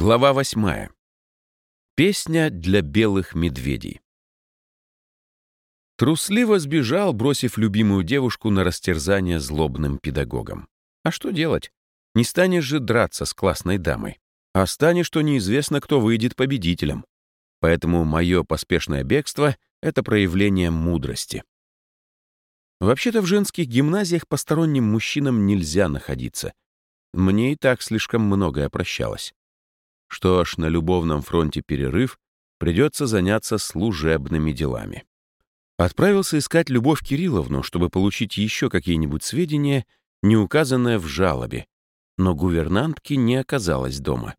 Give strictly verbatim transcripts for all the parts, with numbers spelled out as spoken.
Глава восьмая. Песня для белых медведей. Трусливо сбежал, бросив любимую девушку на растерзание злобным педагогам. А что делать? Не станешь же драться с классной дамой. А станешь, что неизвестно, кто выйдет победителем. Поэтому мое поспешное бегство — это проявление мудрости. Вообще-то в женских гимназиях посторонним мужчинам нельзя находиться. Мне и так слишком многое прощалось. Что ж, на любовном фронте перерыв, придется заняться служебными делами. Отправился искать Любовь Кирилловну, чтобы получить еще какие-нибудь сведения, не указанные в жалобе, но гувернантки не оказалось дома.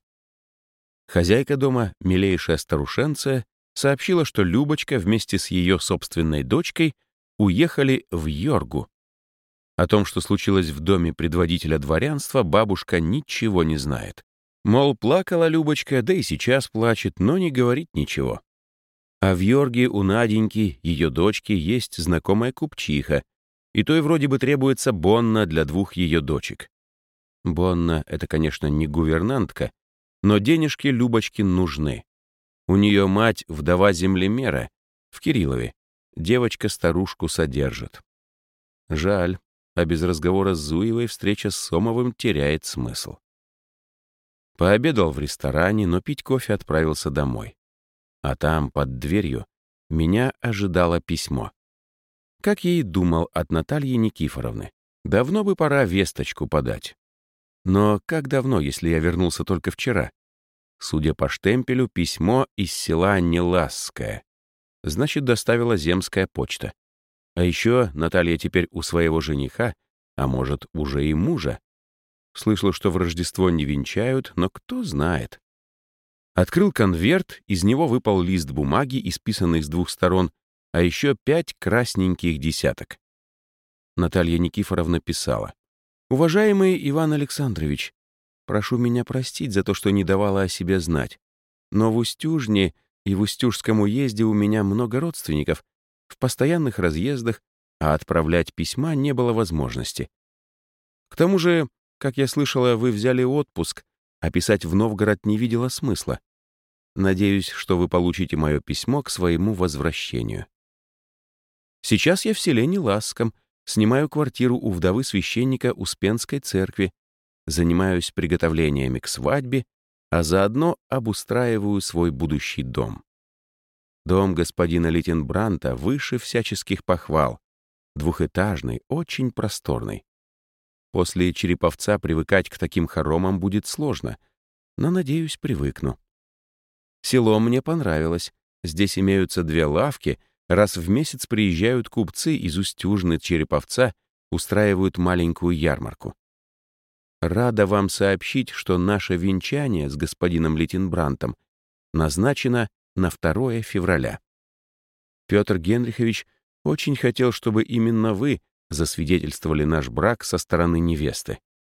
Хозяйка дома, милейшая старушенция, сообщила, что Любочка вместе с ее собственной дочкой уехали в Йоргу. О том, что случилось в доме предводителя дворянства, бабушка ничего не знает. Мол, плакала Любочка, да и сейчас плачет, но не говорит ничего. А в Йорге у Наденьки, ее дочки, есть знакомая купчиха, и той вроде бы требуется бонна для двух ее дочек. Бонна — это, конечно, не гувернантка, но денежки Любочке нужны. У нее мать — вдова землемера в Кириллове. Девочка старушку содержит. Жаль, а без разговора с Зуевой встреча с Сомовым теряет смысл. Пообедал в ресторане, но пить кофе отправился домой. А там, под дверью, меня ожидало письмо. Как я и думал, от Натальи Никифоровны. Давно бы пора весточку подать. Но как давно, если я вернулся только вчера? Судя по штемпелю, письмо из села Неласское. Значит, доставила земская почта. А еще Наталья теперь у своего жениха, а может, уже и мужа. Слышал, что в Рождество не венчают, но кто знает. Открыл конверт, из него выпал лист бумаги, исписанный с двух сторон, а еще пять красненьких десяток. Наталья Никифоровна писала: «Уважаемый Иван Александрович, прошу меня простить за то, что не давала о себе знать. Но в Устюжне и в Устюжском уезде у меня много родственников, в постоянных разъездах, а отправлять письма не было возможности. К тому же, как я слышала, вы взяли отпуск, а писать в Новгород не видела смысла. Надеюсь, что вы получите мое письмо к своему возвращению. Сейчас я в селе Неласском, снимаю квартиру у вдовы священника Успенской церкви, занимаюсь приготовлениями к свадьбе, а заодно обустраиваю свой будущий дом. Дом господина Литенбранта выше всяческих похвал, двухэтажный, очень просторный. После Череповца привыкать к таким хоромам будет сложно, но, надеюсь, привыкну. Село мне понравилось. Здесь имеются две лавки, раз в месяц приезжают купцы из Устюжны, Череповца, устраивают маленькую ярмарку. Рада вам сообщить, что наше венчание с господином Литенбрантом назначено на второе февраля. Петр Генрихович очень хотел, чтобы именно вы засвидетельствовали наш брак со стороны невесты.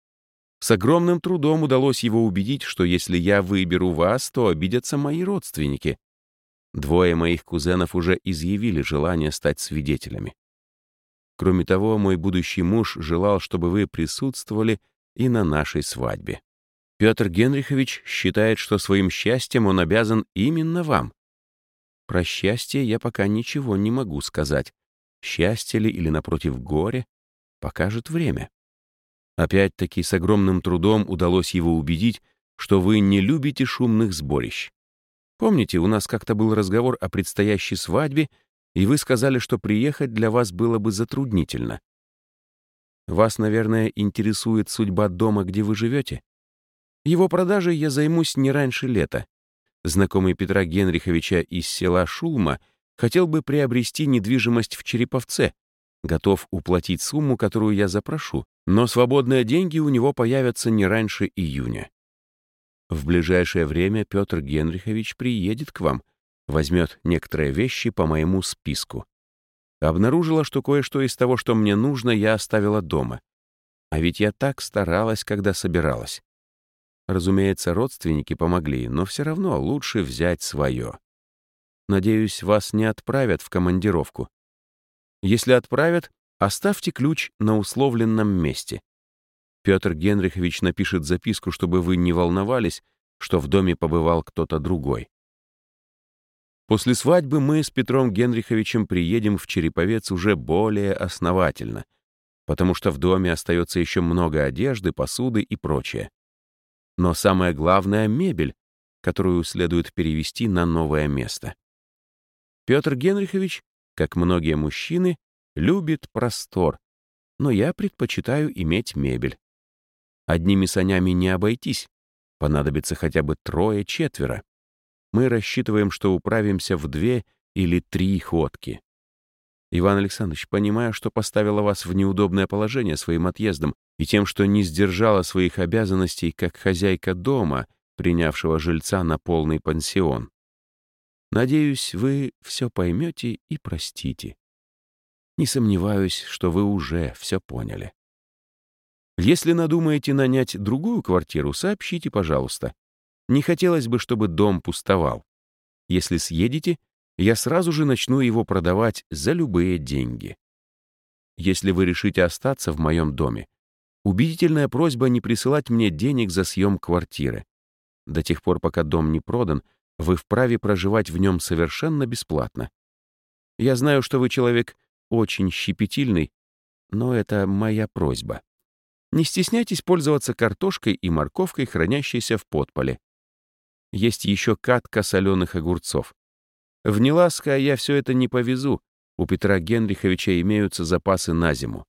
С огромным трудом удалось его убедить, что если я выберу вас, то обидятся мои родственники. Двое моих кузенов уже изъявили желание стать свидетелями. Кроме того, мой будущий муж желал, чтобы вы присутствовали и на нашей свадьбе. Петр Генрихович считает, что своим счастьем он обязан именно вам. Про счастье я пока ничего не могу сказать. Счастье ли или, напротив, горе, покажет время. Опять-таки, с огромным трудом удалось его убедить, что вы не любите шумных сборищ. Помните, у нас как-то был разговор о предстоящей свадьбе, и вы сказали, что приехать для вас было бы затруднительно. Вас, наверное, интересует судьба дома, где вы живете? Его продажей я займусь не раньше лета. Знакомый Петра Генриховича из села Шулма хотел бы приобрести недвижимость в Череповце, готов уплатить сумму, которую я запрошу, но свободные деньги у него появятся не раньше июня. В ближайшее время Петр Генрихович приедет к вам, возьмет некоторые вещи по моему списку. Обнаружила, что кое-что из того, что мне нужно, я оставила дома. А ведь я так старалась, когда собиралась. Разумеется, родственники помогли, но все равно лучше взять свое. Надеюсь, вас не отправят в командировку. Если отправят, оставьте ключ на условленном месте. Петр Генрихович напишет записку, чтобы вы не волновались, что в доме побывал кто-то другой. После свадьбы мы с Петром Генриховичем приедем в Череповец уже более основательно, потому что в доме остается еще много одежды, посуды и прочее. Но самое главное — мебель, которую следует перевести на новое место. Петр Генрихович, как многие мужчины, любит простор, но я предпочитаю иметь мебель. Одними санями не обойтись, понадобится хотя бы трое-четверо. Мы рассчитываем, что управимся в две или три ходки. Иван Александрович, понимая, что поставила вас в неудобное положение своим отъездом и тем, что не сдержала своих обязанностей как хозяйка дома, принявшего жильца на полный пансион, надеюсь, вы все поймете и простите. Не сомневаюсь, что вы уже все поняли. Если надумаете нанять другую квартиру, сообщите, пожалуйста. Не хотелось бы, чтобы дом пустовал. Если съедете, я сразу же начну его продавать за любые деньги. Если вы решите остаться в моем доме, убедительная просьба не присылать мне денег за съем квартиры. До тех пор, пока дом не продан, вы вправе проживать в нем совершенно бесплатно. Я знаю, что вы человек очень щепетильный, но это моя просьба. Не стесняйтесь пользоваться картошкой и морковкой, хранящейся в подполе. Есть еще катка соленых огурцов. В Неласко я все это не повезу, у Петра Генриховича имеются запасы на зиму.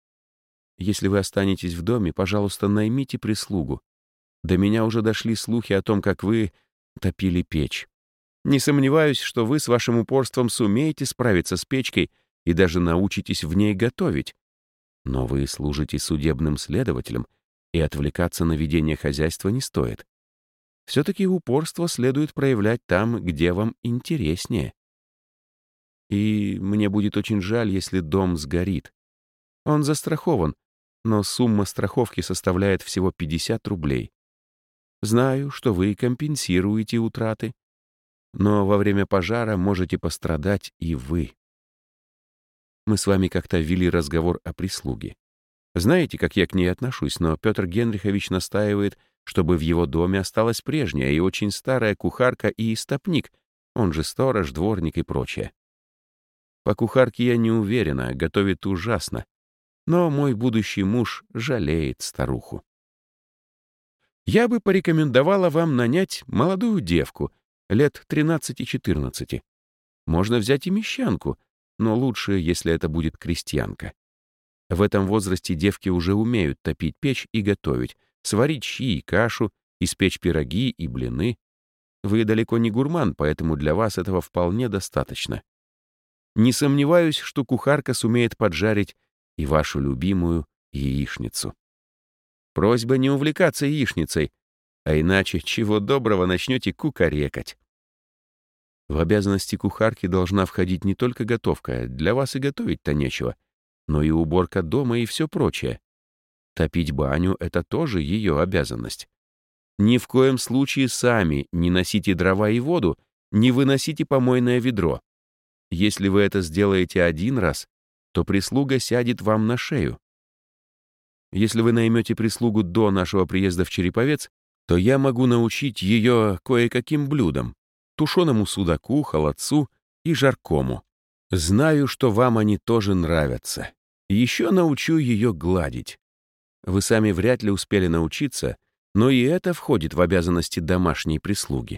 Если вы останетесь в доме, пожалуйста, наймите прислугу. До меня уже дошли слухи о том, как вы топили печь. Не сомневаюсь, что вы с вашим упорством сумеете справиться с печкой и даже научитесь в ней готовить. Но вы служите судебным следователем, и отвлекаться на ведение хозяйства не стоит. Все-таки упорство следует проявлять там, где вам интереснее. И мне будет очень жаль, если дом сгорит. Он застрахован, но сумма страховки составляет всего пятьдесят рублей. Знаю, что вы компенсируете утраты, но во время пожара можете пострадать и вы. Мы с вами как-то вели разговор о прислуге. Знаете, как я к ней отношусь, но Петр Генрихович настаивает, чтобы в его доме осталась прежняя и очень старая кухарка и истопник, он же сторож, дворник и прочее. По кухарке я не уверена, готовит ужасно, но мой будущий муж жалеет старуху. Я бы порекомендовала вам нанять молодую девку, лет тринадцати-четырнадцати. Можно взять и мещанку, но лучше, если это будет крестьянка. В этом возрасте девки уже умеют топить печь и готовить, сварить щи и кашу, испечь пироги и блины. Вы далеко не гурман, поэтому для вас этого вполне достаточно. Не сомневаюсь, что кухарка сумеет поджарить и вашу любимую яичницу. Просьба не увлекаться яичницей, а иначе чего доброго начнете кукарекать. В обязанности кухарки должна входить не только готовка, для вас и готовить-то нечего, но и уборка дома и все прочее. Топить баню — это тоже ее обязанность. Ни в коем случае сами не носите дрова и воду, не выносите помойное ведро. Если вы это сделаете один раз, то прислуга сядет вам на шею. Если вы наймете прислугу до нашего приезда в Череповец, то я могу научить ее кое-каким блюдам: тушеному судаку, холодцу и жаркому. Знаю, что вам они тоже нравятся. Еще научу ее гладить. Вы сами вряд ли успели научиться, но и это входит в обязанности домашней прислуги.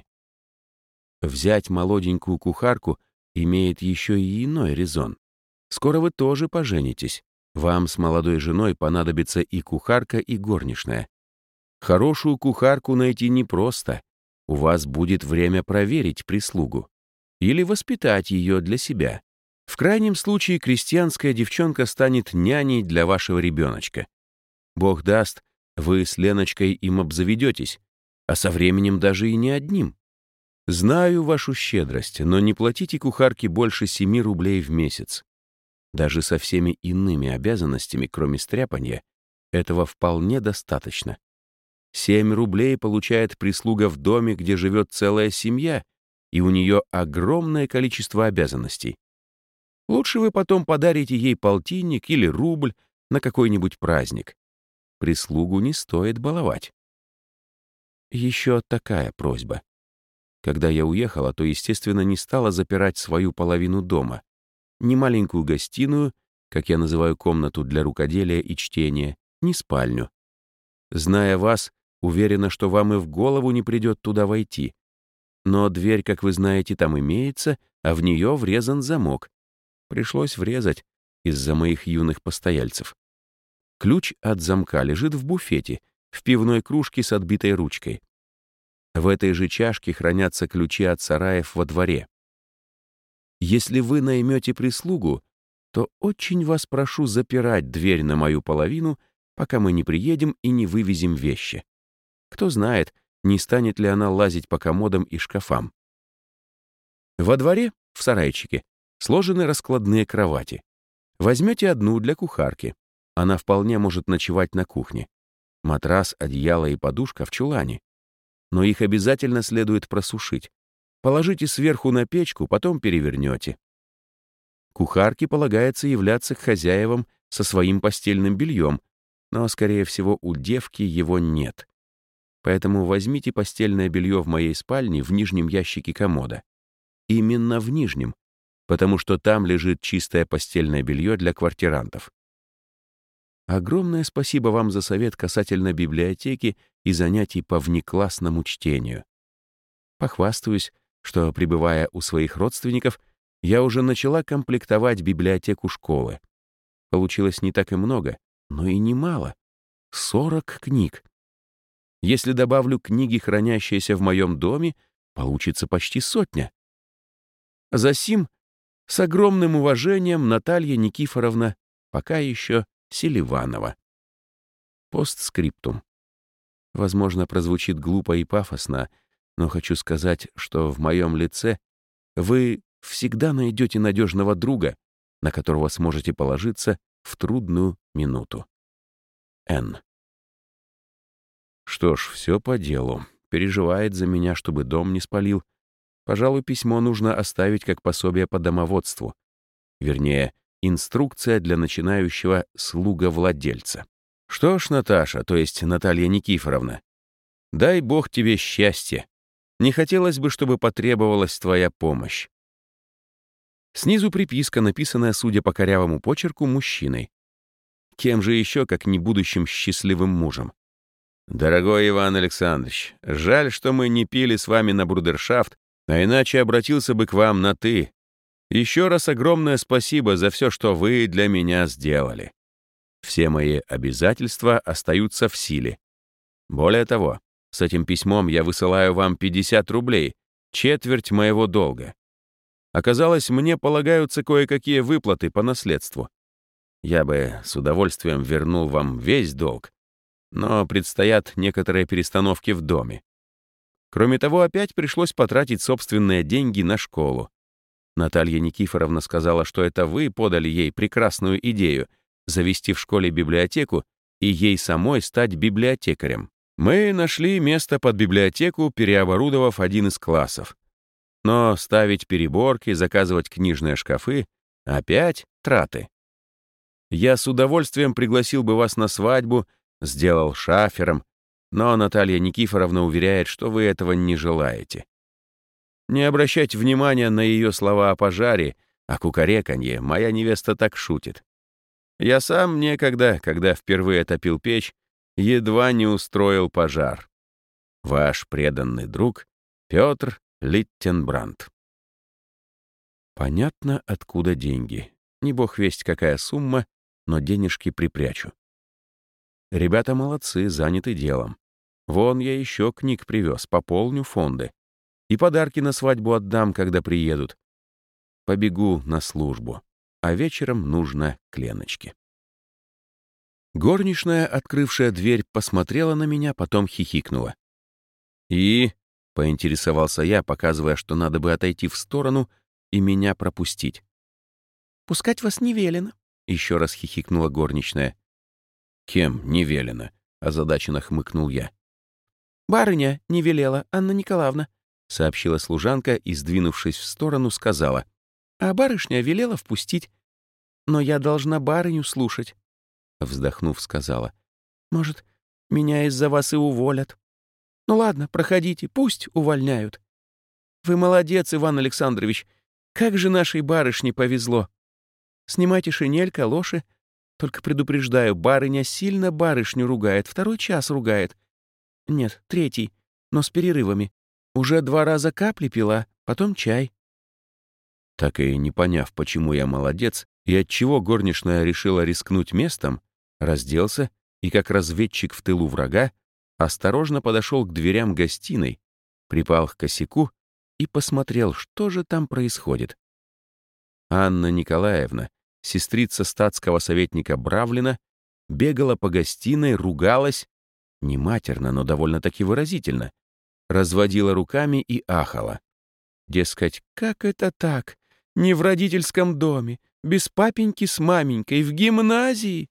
Взять молоденькую кухарку имеет еще и иной резон. Скоро вы тоже поженитесь. Вам с молодой женой понадобится и кухарка, и горничная. Хорошую кухарку найти непросто. У вас будет время проверить прислугу. Или воспитать ее для себя. В крайнем случае крестьянская девчонка станет няней для вашего ребеночка. Бог даст, вы с Леночкой им обзаведетесь, а со временем даже и не одним. Знаю вашу щедрость, но не платите кухарке больше семи рублей в месяц. Даже со всеми иными обязанностями, кроме стряпанья, этого вполне достаточно. Семь рублей получает прислуга в доме, где живет целая семья, и у нее огромное количество обязанностей. Лучше вы потом подарите ей полтинник или рубль на какой-нибудь праздник. Прислугу не стоит баловать. Еще такая просьба. Когда я уехала, то, естественно, не стала запирать свою половину дома. Ни маленькую гостиную, как я называю комнату для рукоделия и чтения, ни спальню. Зная вас, уверена, что вам и в голову не придет туда войти. Но дверь, как вы знаете, там имеется, а в нее врезан замок. Пришлось врезать из-за моих юных постояльцев. Ключ от замка лежит в буфете, в пивной кружке с отбитой ручкой. В этой же чашке хранятся ключи от сараев во дворе. Если вы наймете прислугу, то очень вас прошу запирать дверь на мою половину, пока мы не приедем и не вывезем вещи. Кто знает, не станет ли она лазить по комодам и шкафам. Во дворе, в сарайчике, сложены раскладные кровати. Возьмете одну для кухарки. Она вполне может ночевать на кухне. Матрас, одеяло и подушка в чулане. Но их обязательно следует просушить. Положите сверху на печку, потом перевернете. Кухарке полагается являться к хозяевам со своим постельным бельем, но, скорее всего, у девки его нет. Поэтому возьмите постельное белье в моей спальне в нижнем ящике комода. Именно в нижнем, потому что там лежит чистое постельное белье для квартирантов. Огромное спасибо вам за совет касательно библиотеки и занятий по внеклассному чтению. Похвастаюсь, что, пребывая у своих родственников, я уже начала комплектовать библиотеку школы. Получилось не так и много, но и немало. сорок книг. Если добавлю книги, хранящиеся в моем доме, получится почти сотня. Засим, с огромным уважением, Наталья Никифоровна, пока еще Селиванова. Постскриптум. Возможно, прозвучит глупо и пафосно, но хочу сказать, что в моем лице вы всегда найдете надежного друга, на которого сможете положиться в трудную минуту. Н. Что ж, все по делу. Переживает за меня, чтобы дом не спалил. Пожалуй, письмо нужно оставить как пособие по домоводству. Вернее, инструкция для начинающего слуга-владельца. Что ж, Наташа, то есть Наталья Никифоровна, дай Бог тебе счастья. Не хотелось бы, чтобы потребовалась твоя помощь. Снизу приписка, написанная, судя по корявому почерку, мужчиной. Кем же еще, как не будущим счастливым мужем? Дорогой Иван Александрович, жаль, что мы не пили с вами на брудершафт, а иначе обратился бы к вам на «ты». Еще раз огромное спасибо за все, что вы для меня сделали. Все мои обязательства остаются в силе. Более того, с этим письмом я высылаю вам пятьдесят рублей, четверть моего долга. Оказалось, мне полагаются кое-какие выплаты по наследству. Я бы с удовольствием вернул вам весь долг, но предстоят некоторые перестановки в доме. Кроме того, опять пришлось потратить собственные деньги на школу. Наталья Никифоровна сказала, что это вы подали ей прекрасную идею завести в школе библиотеку и ей самой стать библиотекарем. Мы нашли место под библиотеку, переоборудовав один из классов. Но ставить переборки, заказывать книжные шкафы — опять траты. Я с удовольствием пригласил бы вас на свадьбу, сделал шафером, но Наталья Никифоровна уверяет, что вы этого не желаете. Не обращайте внимания на ее слова о пожаре, о кукареканье, моя невеста так шутит. Я сам некогда, когда впервые топил печь, едва не устроил пожар. Ваш преданный друг Петр Литтенбранд. Понятно, откуда деньги. Не бог весть какая сумма, но денежки припрячу. Ребята молодцы, заняты делом. Вон я еще книг привез, пополню фонды. И подарки на свадьбу отдам, когда приедут. Побегу на службу, а вечером нужно к Леночке. Горничная, открывшая дверь, посмотрела на меня, потом хихикнула. «И?» — поинтересовался я, показывая, что надо бы отойти в сторону и меня пропустить. «Пускать вас не велено», — еще раз хихикнула горничная. «Кем не велено?» — озадаченно хмыкнул я. «Барыня не велела, Анна Николаевна», — сообщила служанка и, сдвинувшись в сторону, сказала. «А барышня велела впустить. Но я должна барыню слушать». Вздохнув, сказала. «Может, меня из-за вас и уволят». Ну ладно, проходите, пусть увольняют. Вы молодец, Иван Александрович. Как же нашей барышне повезло. Снимайте шинель, калоши. Только предупреждаю, барыня сильно барышню ругает, второй час ругает. Нет, третий, но с перерывами. Уже два раза капли пила, потом чай. Так и не поняв, почему я молодец и отчего горничная решила рискнуть местом, разделся и, как разведчик в тылу врага, осторожно подошел к дверям гостиной, припал к косяку и посмотрел, что же там происходит. Анна Николаевна, сестрица статского советника Бравлина, бегала по гостиной, ругалась, не матерно, но довольно-таки выразительно, разводила руками и ахала. Дескать, как это так? Не в родительском доме, без папеньки с маменькой, в гимназии.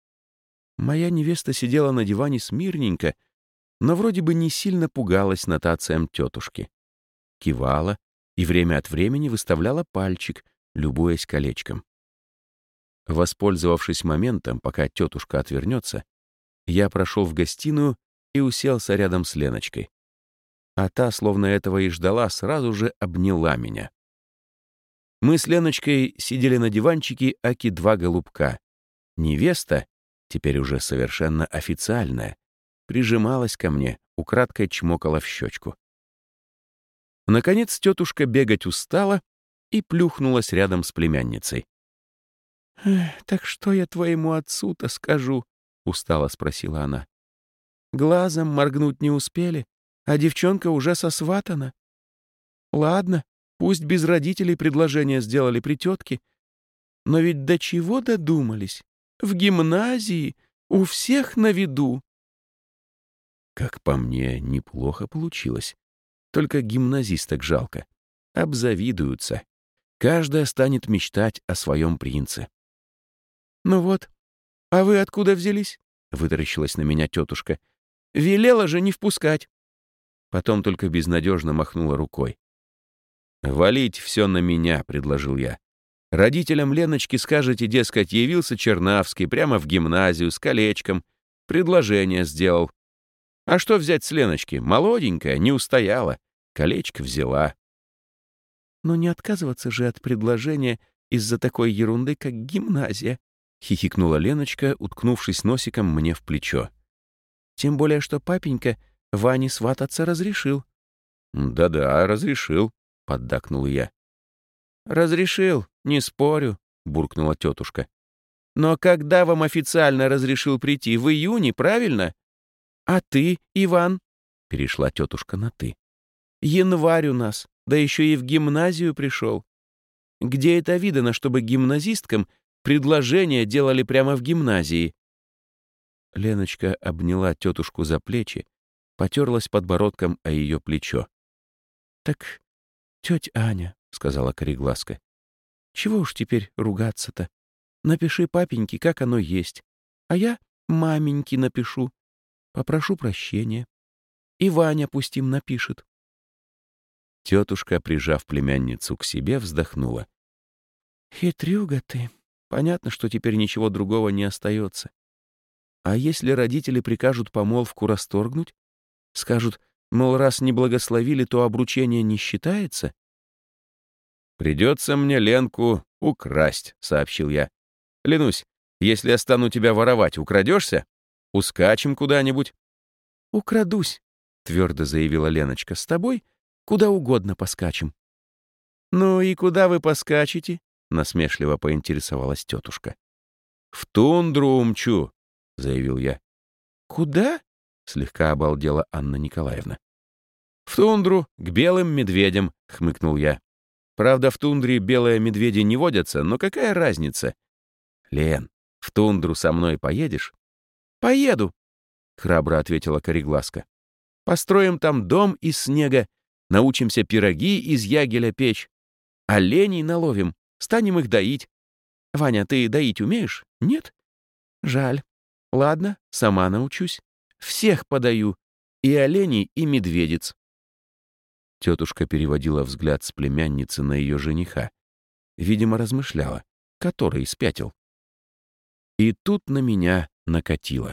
Моя невеста сидела на диване смирненько, но вроде бы не сильно пугалась нотациям тетушки. Кивала и время от времени выставляла пальчик, любуясь колечком. Воспользовавшись моментом, пока тетушка отвернется, я прошел в гостиную и уселся рядом с Леночкой. А та, словно этого и ждала, сразу же обняла меня. Мы с Леночкой сидели на диванчике аки два голубка. Невеста, теперь уже совершенно официальная, прижималась ко мне, украдкой чмокала в щечку. Наконец тетушка бегать устала и плюхнулась рядом с племянницей. «Так что я твоему отцу-то скажу?» — устало спросила она. «Глазом моргнуть не успели, а девчонка уже сосватана. Ладно, пусть без родителей предложение сделали при тетке, но ведь до чего додумались? В гимназии, у всех на виду». Как по мне, неплохо получилось. Только гимназисток жалко. Обзавидуются. Каждая станет мечтать о своем принце. «Ну вот, а вы откуда взялись?» — вытаращилась на меня тетушка. «Велела же не впускать». Потом только безнадежно махнула рукой. «Валить все на меня», — предложил я. «Родителям Леночки скажете, дескать, явился Чернавский прямо в гимназию с колечком, предложение сделал. А что взять с Леночки? Молоденькая, не устояла, колечко взяла». «Но не отказываться же от предложения из-за такой ерунды, как гимназия», — хихикнула Леночка, уткнувшись носиком мне в плечо. «Тем более, что папенька Ване свататься разрешил». «Да-да, разрешил», — поддакнул я. «Разрешил, не спорю», — буркнула тетушка. «Но когда вам официально разрешил прийти? В июне, правильно? А ты, Иван?» — перешла тетушка на «ты». «Январь у нас, да еще и в гимназию пришел. Где это видано, чтобы гимназисткам предложения делали прямо в гимназии?» Леночка обняла тетушку за плечи, потерлась подбородком о ее плечо. «Так, тетя Аня», — сказала кореглазка, — «чего уж теперь ругаться-то? Напиши папеньке, как оно есть, а я маменьке напишу, попрошу прощения. И Ваня пусть им напишет». Тетушка, прижав племянницу к себе, вздохнула. «Хитрюга ты. Понятно, что теперь ничего другого не остается. А если родители прикажут помолвку расторгнуть? Скажут, мол, раз не благословили, то обручение не считается?» «Придется мне Ленку украсть», — сообщил я. «Ленусь, если я стану тебя воровать, украдешься? Ускачем куда-нибудь?» «Украдусь», — твердо заявила Леночка. «С тобой куда угодно поскачем». «Ну и куда вы поскачете?» — насмешливо поинтересовалась тетушка. «В тундру умчу», — заявил я. «Куда?» — слегка обалдела Анна Николаевна. «В тундру, к белым медведям», — хмыкнул я. «Правда, в тундре белые медведи не водятся, но какая разница? Лен, в тундру со мной поедешь?» «Поеду», — храбро ответила кореглазка. «Построим там дом из снега, научимся пироги из ягеля печь. Оленей наловим, станем их доить. Ваня, ты доить умеешь? Нет? Жаль. Ладно, сама научусь. Всех подаю. И оленей, и медведиц». Тетушка переводила взгляд с племянницы на ее жениха. Видимо, размышляла, который спятил. И тут на меня накатило.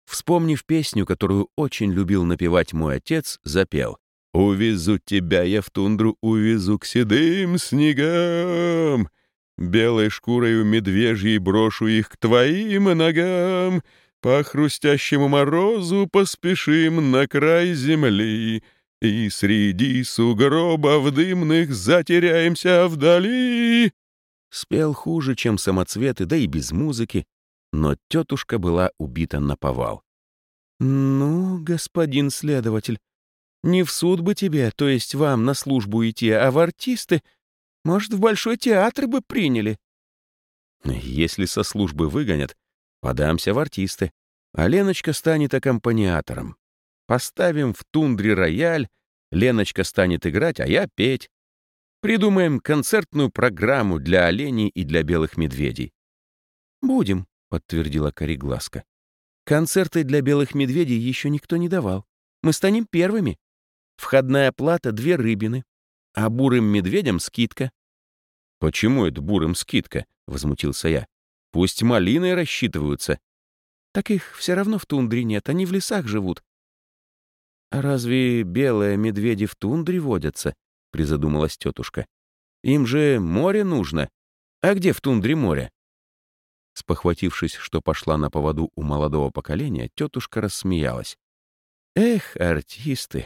Вспомнив песню, которую очень любил напевать мой отец, запел: «Увезу тебя я в тундру, увезу к седым снегам, белой шкурою медвежьей брошу их к твоим ногам, по хрустящему морозу поспешим на край земли, и среди сугробов дымных затеряемся вдали». Спел хуже, чем самоцветы, да и без музыки, но тетушка была убита наповал. «Ну, господин следователь, не в суд бы тебе, то есть вам, на службу идти, а в артисты, может, в Большой театр бы приняли». «Если со службы выгонят, подамся в артисты, а Леночка станет аккомпаниатором. Поставим в тундре рояль, Леночка станет играть, а я петь. Придумаем концертную программу для оленей и для белых медведей». «Будем», — подтвердила Кореглазка. «Концерты для белых медведей еще никто не давал. Мы станем первыми. Входная плата — две рыбины, а бурым медведям скидка». «Почему это бурым скидка?» — возмутился я. «Пусть малиной рассчитываются». «Так их все равно в тундре нет, они в лесах живут». «А разве белые медведи в тундре водятся?» — призадумалась тетушка. «Им же море нужно. А где в тундре море?» Спохватившись, что пошла на поводу у молодого поколения, тетушка рассмеялась. «Эх, артисты!»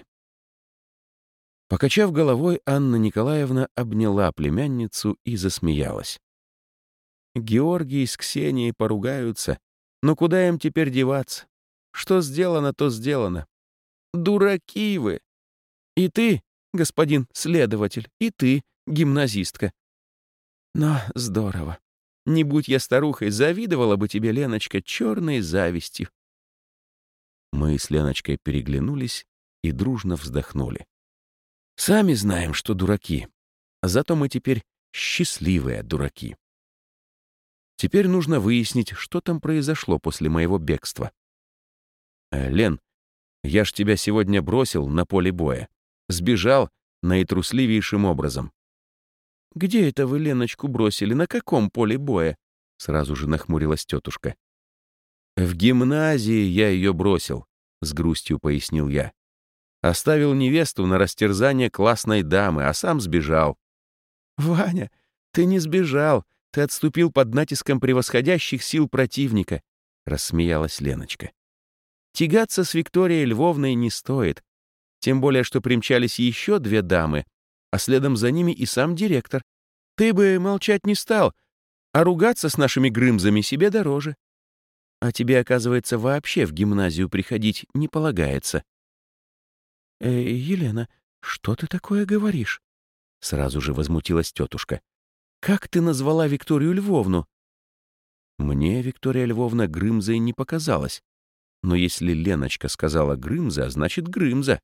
Покачав головой, Анна Николаевна обняла племянницу и засмеялась. «Георгий с Ксенией поругаются. Но куда им теперь деваться? Что сделано, то сделано. Дураки вы! И ты, господин следователь, и ты, гимназистка. Но здорово. Не будь я старухой, завидовала бы тебе, Леночка, черной завистью». Мы с Леночкой переглянулись и дружно вздохнули. Сами знаем, что дураки. Зато мы теперь счастливые дураки. Теперь нужно выяснить, что там произошло после моего бегства. Э, Лен, я ж тебя сегодня бросил на поле боя. Сбежал наитрусливейшим образом. «Где это вы Леночку бросили? На каком поле боя?» Сразу же нахмурилась тетушка. «В гимназии я ее бросил», — с грустью пояснил я. Оставил невесту на растерзание классной дамы, а сам сбежал. «Ваня, ты не сбежал, ты отступил под натиском превосходящих сил противника», — рассмеялась Леночка. «Тягаться с Викторией Львовной не стоит, тем более что примчались еще две дамы, а следом за ними и сам директор. Ты бы молчать не стал, а ругаться с нашими грымзами себе дороже. А тебе, оказывается, вообще в гимназию приходить не полагается». «Э, Елена, что ты такое говоришь?» Сразу же возмутилась тетушка. «Как ты назвала Викторию Львовну?» Мне Виктория Львовна Грымзой не показалась. Но если Леночка сказала Грымза, значит Грымза.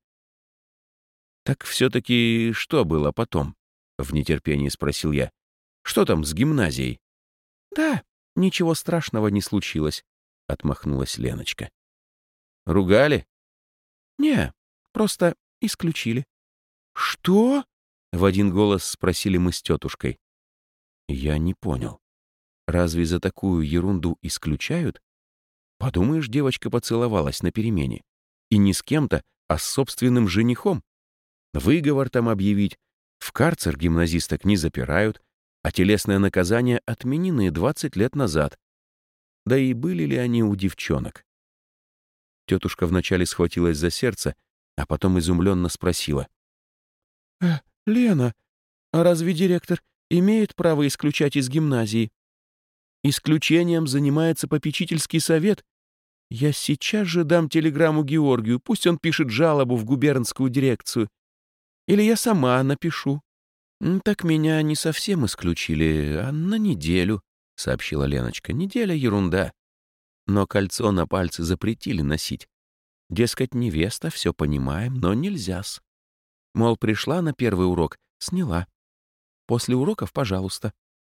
«Так все-таки что было потом?» — в нетерпении спросил я. «Что там с гимназией?» «Да, ничего страшного не случилось», — отмахнулась Леночка. «Ругали?» «Не, просто исключили». «Что?» — в один голос спросили мы с тетушкой. Я не понял. Разве за такую ерунду исключают? Подумаешь, девочка поцеловалась на перемене. И не с кем-то, а с собственным женихом. Выговор там объявить. В карцер гимназисток не запирают, а телесное наказание отменены двадцать лет назад. Да и были ли они у девчонок? Тетушка вначале схватилась за сердце, а потом изумленно спросила. «Э, Лена, а разве директор имеет право исключать из гимназии? Исключением занимается попечительский совет. Я сейчас же дам телеграмму Георгию, пусть он пишет жалобу в губернскую дирекцию. Или я сама напишу». «Так меня не совсем исключили, а на неделю», — сообщила Леночка. «Неделя — ерунда. Но кольцо на пальце запретили носить. Дескать, невеста, все понимаем, но нельзя-с. Мол, пришла на первый урок, сняла. После уроков, пожалуйста».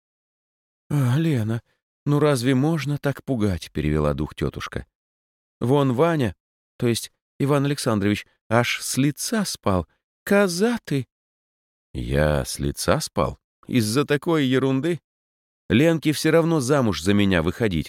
«А, Лена, ну разве можно так пугать?» — перевела дух тетушка. «Вон Ваня, то есть Иван Александрович, аж с лица спал. Коза ты!» «Я с лица спал? Из-за такой ерунды? Ленке все равно замуж за меня выходить,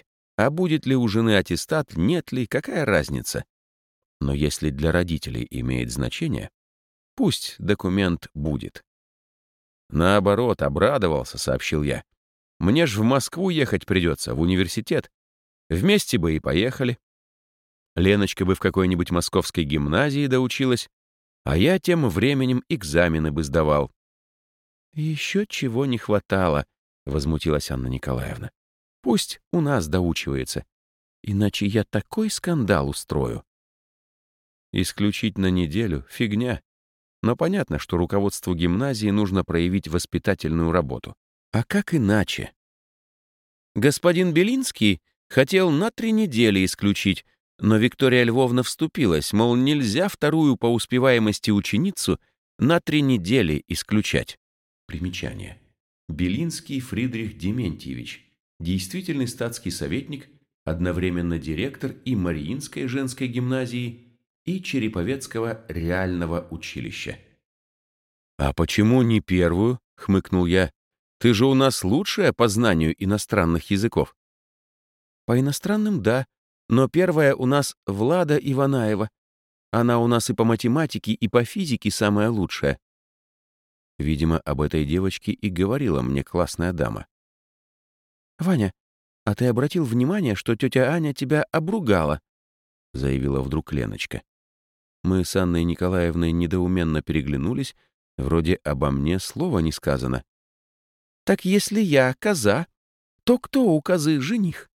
А будет ли у жены аттестат, нет ли, какая разница? Но если для родителей имеет значение, пусть документ будет. Наоборот, обрадовался, сообщил я. Мне ж в Москву ехать придется, в университет. Вместе бы и поехали. Леночка бы в какой-нибудь московской гимназии доучилась, а я тем временем экзамены бы сдавал. «Еще чего не хватало», — возмутилась Анна Николаевна. «Пусть у нас доучивается, иначе я такой скандал устрою». Исключить на неделю — фигня. Но понятно, что руководству гимназии нужно проявить воспитательную работу. А как иначе? Господин Белинский хотел на три недели исключить, но Виктория Львовна вступилась, мол, нельзя вторую по успеваемости ученицу на три недели исключать. Примечание. Белинский Фридрих Дементьевич, действительный статский советник, одновременно директор и Мариинской женской гимназии, и Череповецкого реального училища. «А почему не первую?» — хмыкнул я. «Ты же у нас лучшая по знанию иностранных языков». «По иностранным — да, но первая у нас Влада Иванаева. Она у нас и по математике, и по физике самая лучшая». Видимо, об этой девочке и говорила мне классная дама. «Ваня, а ты обратил внимание, что тетя Аня тебя обругала?» — заявила вдруг Леночка. Мы с Анной Николаевной недоуменно переглянулись, вроде обо мне слова не сказано. «Так если я коза, то кто у козы жених?»